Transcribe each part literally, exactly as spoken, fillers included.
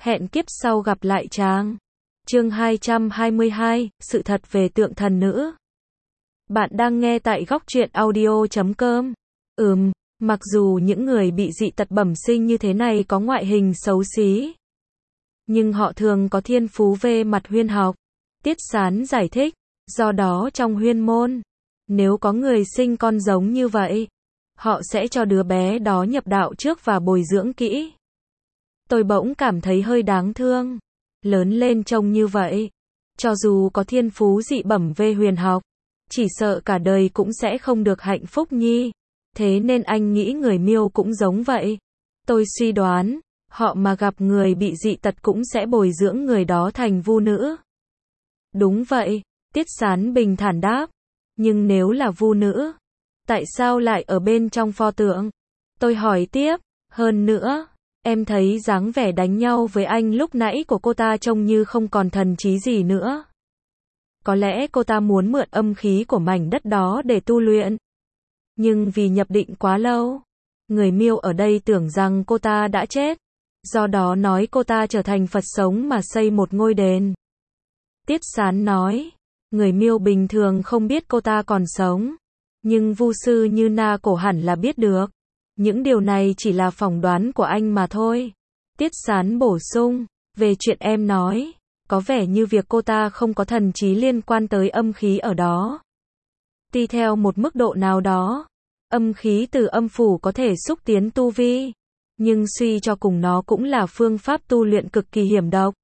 Hẹn kiếp sau gặp lại chàng. Chương hai trăm hai mươi hai, sự thật về tượng thần nữ. Bạn đang nghe tại góc truyện audio chấm com. Ừm, mặc dù những người bị dị tật bẩm sinh như thế này có ngoại hình xấu xí, nhưng họ thường có thiên phú về mặt huyễn học. Tiết Sán giải thích, do đó trong huyễn môn, nếu có người sinh con giống như vậy, họ sẽ cho đứa bé đó nhập đạo trước và bồi dưỡng kỹ. Tôi bỗng cảm thấy hơi đáng thương. Lớn lên trông như vậy, cho dù có thiên phú dị bẩm về huyền học, chỉ sợ cả đời cũng sẽ không được hạnh phúc nhi. Thế nên anh nghĩ người Miêu cũng giống vậy. Tôi suy đoán, họ mà gặp người bị dị tật cũng sẽ bồi dưỡng người đó thành vu nữ. Đúng vậy, Tiết Sán bình thản đáp. Nhưng nếu là vu nữ, tại sao lại ở bên trong pho tượng? Tôi hỏi tiếp, hơn nữa, em thấy dáng vẻ đánh nhau với anh lúc nãy của cô ta trông như không còn thần trí gì nữa. Có lẽ cô ta muốn mượn âm khí của mảnh đất đó để tu luyện. Nhưng vì nhập định quá lâu, người Miêu ở đây tưởng rằng cô ta đã chết. Do đó nói cô ta trở thành Phật sống mà xây một ngôi đền. Tiết Sán nói, người Miêu bình thường không biết cô ta còn sống. Nhưng vu sư như Na Cổ hẳn là biết được. Những điều này chỉ là phỏng đoán của anh mà thôi. Tiết Sán bổ sung, về chuyện em nói, có vẻ như việc cô ta không có thần trí liên quan tới âm khí ở đó. Tuy theo một mức độ nào đó, âm khí từ âm phủ có thể xúc tiến tu vi, nhưng suy cho cùng nó cũng là phương pháp tu luyện cực kỳ hiểm độc.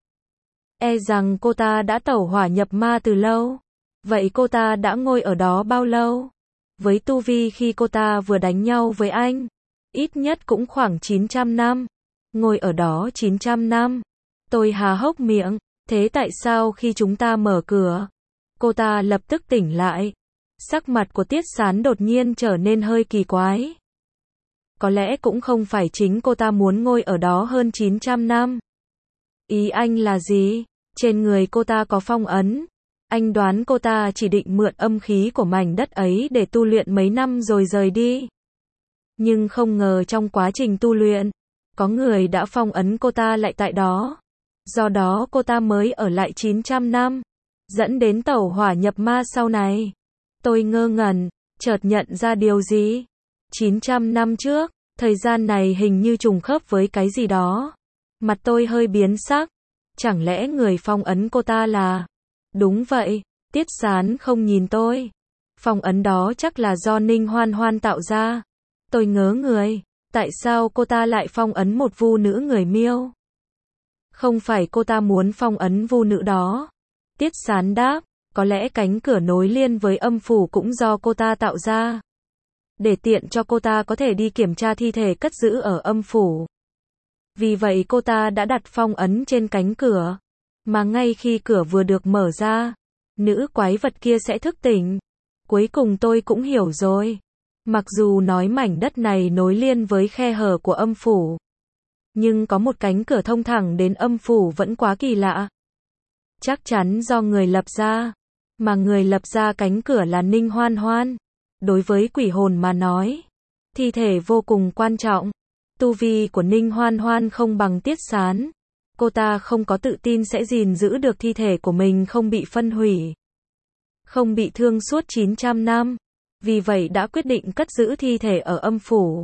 E rằng cô ta đã tẩu hỏa nhập ma từ lâu. Vậy cô ta đã ngồi ở đó bao lâu? Với tu vi khi cô ta vừa đánh nhau với anh, ít nhất cũng khoảng chín trăm năm. Ngồi ở đó chín trăm năm. Tôi há hốc miệng. Thế tại sao khi chúng ta mở cửa, cô ta lập tức tỉnh lại? Sắc mặt của Tiết Sán đột nhiên trở nên hơi kỳ quái. Có lẽ cũng không phải chính cô ta muốn ngồi ở đó hơn chín trăm năm. Ý anh là gì? Trên người cô ta có phong ấn. Anh đoán cô ta chỉ định mượn âm khí của mảnh đất ấy để tu luyện mấy năm rồi rời đi. Nhưng không ngờ trong quá trình tu luyện, có người đã phong ấn cô ta lại tại đó. Do đó cô ta mới ở lại chín trăm năm, dẫn đến tẩu hỏa nhập ma sau này. Tôi ngơ ngẩn, chợt nhận ra điều gì? chín trăm năm trước, thời gian này hình như trùng khớp với cái gì đó. Mặt tôi hơi biến sắc. Chẳng lẽ người phong ấn cô ta là... Đúng vậy, Tiết Sán không nhìn tôi. Phong ấn đó chắc là do Ninh Hoan Hoan tạo ra. Tôi ngớ người, tại sao cô ta lại phong ấn một vu nữ người Miêu? Không phải cô ta muốn phong ấn vu nữ đó. Tiết Sán đáp, có lẽ cánh cửa nối liền với âm phủ cũng do cô ta tạo ra. Để tiện cho cô ta có thể đi kiểm tra thi thể cất giữ ở âm phủ. Vì vậy cô ta đã đặt phong ấn trên cánh cửa. Mà ngay khi cửa vừa được mở ra, nữ quái vật kia sẽ thức tỉnh. Cuối cùng tôi cũng hiểu rồi. Mặc dù nói mảnh đất này nối liền với khe hở của âm phủ, nhưng có một cánh cửa thông thẳng đến âm phủ vẫn quá kỳ lạ. Chắc chắn do người lập ra. Mà người lập ra cánh cửa là Ninh Hoan Hoan. Đối với quỷ hồn mà nói, thi thể vô cùng quan trọng. Tu vi của Ninh Hoan Hoan không bằng Tiết Sán. Cô ta không có tự tin sẽ gìn giữ được thi thể của mình không bị phân hủy, không bị thương suốt chín trăm năm. Vì vậy đã quyết định cất giữ thi thể ở âm phủ.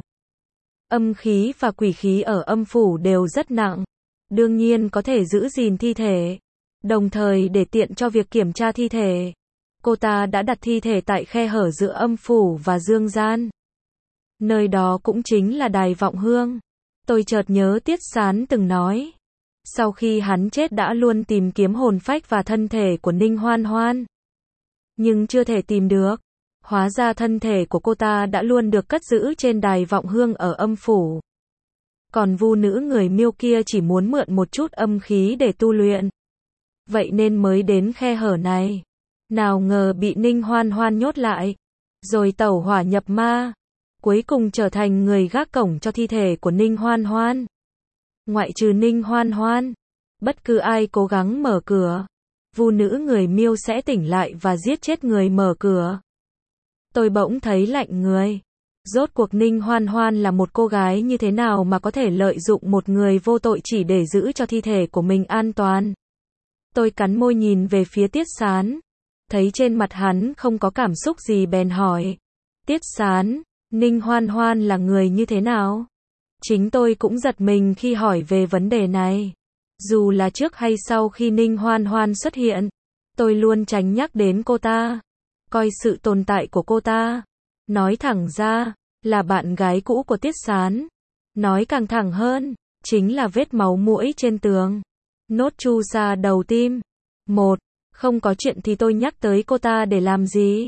Âm khí và quỷ khí ở âm phủ đều rất nặng. Đương nhiên có thể giữ gìn thi thể. Đồng thời để tiện cho việc kiểm tra thi thể, cô ta đã đặt thi thể tại khe hở giữa âm phủ và dương gian. Nơi đó cũng chính là đài vọng hương. Tôi chợt nhớ Tiết Sán từng nói, sau khi hắn chết đã luôn tìm kiếm hồn phách và thân thể của Ninh Hoan Hoan, nhưng chưa thể tìm được. Hóa ra thân thể của cô ta đã luôn được cất giữ trên đài vọng hương ở âm phủ. Còn vu nữ người Miêu kia chỉ muốn mượn một chút âm khí để tu luyện. Vậy nên mới đến khe hở này. Nào ngờ bị Ninh Hoan Hoan nhốt lại, rồi tẩu hỏa nhập ma. Cuối cùng trở thành người gác cổng cho thi thể của Ninh Hoan Hoan. Ngoại trừ Ninh Hoan Hoan, bất cứ ai cố gắng mở cửa, vu nữ người Miêu sẽ tỉnh lại và giết chết người mở cửa. Tôi bỗng thấy lạnh người. Rốt cuộc Ninh Hoan Hoan là một cô gái như thế nào mà có thể lợi dụng một người vô tội chỉ để giữ cho thi thể của mình an toàn. Tôi cắn môi nhìn về phía Tiết Sán. Thấy trên mặt hắn không có cảm xúc gì bèn hỏi. Tiết Sán, Ninh Hoan Hoan là người như thế nào? Chính tôi cũng giật mình khi hỏi về vấn đề này. Dù là trước hay sau khi Ninh Hoan Hoan xuất hiện, tôi luôn tránh nhắc đến cô ta. Coi sự tồn tại của cô ta, nói thẳng ra, là bạn gái cũ của Tiết Sán. Nói càng thẳng hơn, chính là vết máu muỗi trên tường. Nốt chu sa đầu tim. Một, không có chuyện thì tôi nhắc tới cô ta để làm gì?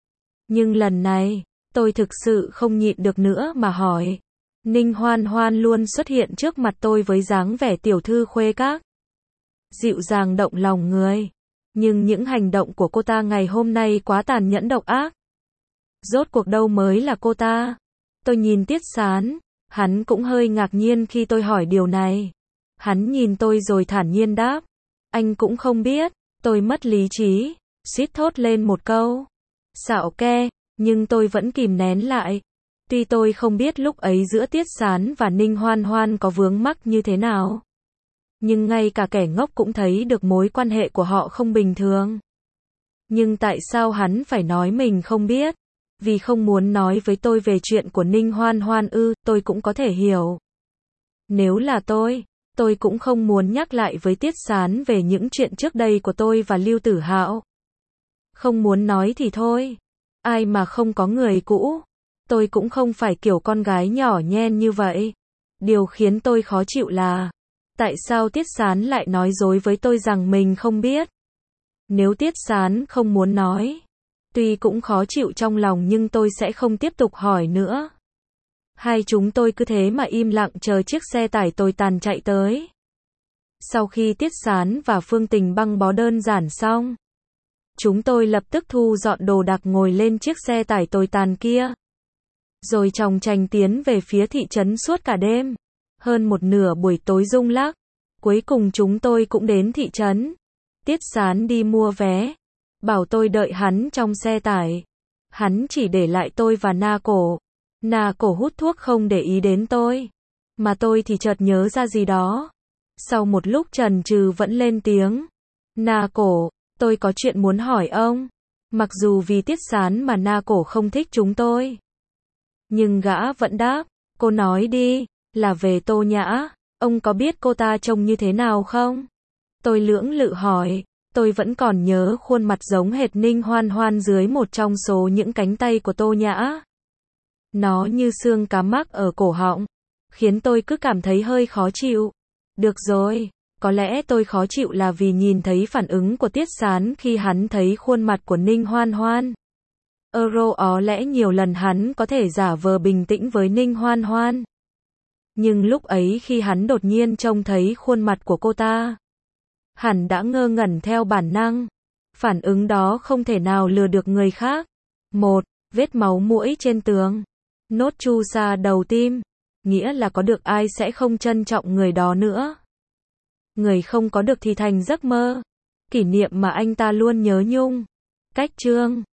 Nhưng lần này, tôi thực sự không nhịn được nữa mà hỏi. Ninh Hoan Hoan luôn xuất hiện trước mặt tôi với dáng vẻ tiểu thư khuê các. Dịu dàng động lòng người. Nhưng những hành động của cô ta ngày hôm nay quá tàn nhẫn độc ác. Rốt cuộc đâu mới là cô ta? Tôi nhìn Tiết Sán, hắn cũng hơi ngạc nhiên khi tôi hỏi điều này. Hắn nhìn tôi rồi thản nhiên đáp. Anh cũng không biết. Tôi mất lý trí, suýt thốt lên một câu. Xạo ke, nhưng tôi vẫn kìm nén lại. Tuy tôi không biết lúc ấy giữa Tiết Sán và Ninh Hoan Hoan có vướng mắc như thế nào. Nhưng ngay cả kẻ ngốc cũng thấy được mối quan hệ của họ không bình thường. Nhưng tại sao hắn phải nói mình không biết? Vì không muốn nói với tôi về chuyện của Ninh Hoan Hoan ư, tôi cũng có thể hiểu. Nếu là tôi, tôi cũng không muốn nhắc lại với Tiết Sán về những chuyện trước đây của tôi và Lưu Tử Hạo. Không muốn nói thì thôi. Ai mà không có người cũ. Tôi cũng không phải kiểu con gái nhỏ nhen như vậy. Điều khiến tôi khó chịu là, tại sao Tiết Sán lại nói dối với tôi rằng mình không biết? Nếu Tiết Sán không muốn nói, tuy cũng khó chịu trong lòng nhưng tôi sẽ không tiếp tục hỏi nữa. Hai chúng tôi cứ thế mà im lặng chờ chiếc xe tải tồi tàn chạy tới. Sau khi Tiết Sán và Phương Tình băng bó đơn giản xong, chúng tôi lập tức thu dọn đồ đạc ngồi lên chiếc xe tải tồi tàn kia. Rồi chòng chành tiến về phía thị trấn suốt cả đêm. Hơn một nửa buổi tối rung lắc. Cuối cùng chúng tôi cũng đến thị trấn. Tiết Sán đi mua vé. Bảo tôi đợi hắn trong xe tải. Hắn chỉ để lại tôi và Na Cổ. Na Cổ hút thuốc không để ý đến tôi. Mà tôi thì chợt nhớ ra gì đó. Sau một lúc chần chừ vẫn lên tiếng. Na Cổ, tôi có chuyện muốn hỏi ông. Mặc dù vì Tiết Sán mà Na Cổ không thích chúng tôi. Nhưng gã vẫn đáp. Cô nói đi, là về Tô Nhã. Ông có biết cô ta trông như thế nào không? Tôi lưỡng lự hỏi. Tôi vẫn còn nhớ khuôn mặt giống hệt Ninh Hoan Hoan dưới một trong số những cánh tay của Tô Nhã. Nó như xương cá mắc ở cổ họng, khiến tôi cứ cảm thấy hơi khó chịu. Được rồi, có lẽ tôi khó chịu là vì nhìn thấy phản ứng của Tiết Sán khi hắn thấy khuôn mặt của Ninh Hoan Hoan. Euro ó lẽ nhiều lần hắn có thể giả vờ bình tĩnh với Ninh Hoan Hoan. Nhưng lúc ấy khi hắn đột nhiên trông thấy khuôn mặt của cô ta, hẳn đã ngơ ngẩn theo bản năng. Phản ứng đó không thể nào lừa được người khác. Một, vết máu muỗi trên tường. Nốt chu sa đầu tim. Nghĩa là có được ai sẽ không trân trọng người đó nữa. Người không có được thì thành giấc mơ. Kỷ niệm mà anh ta luôn nhớ nhung. Cách chương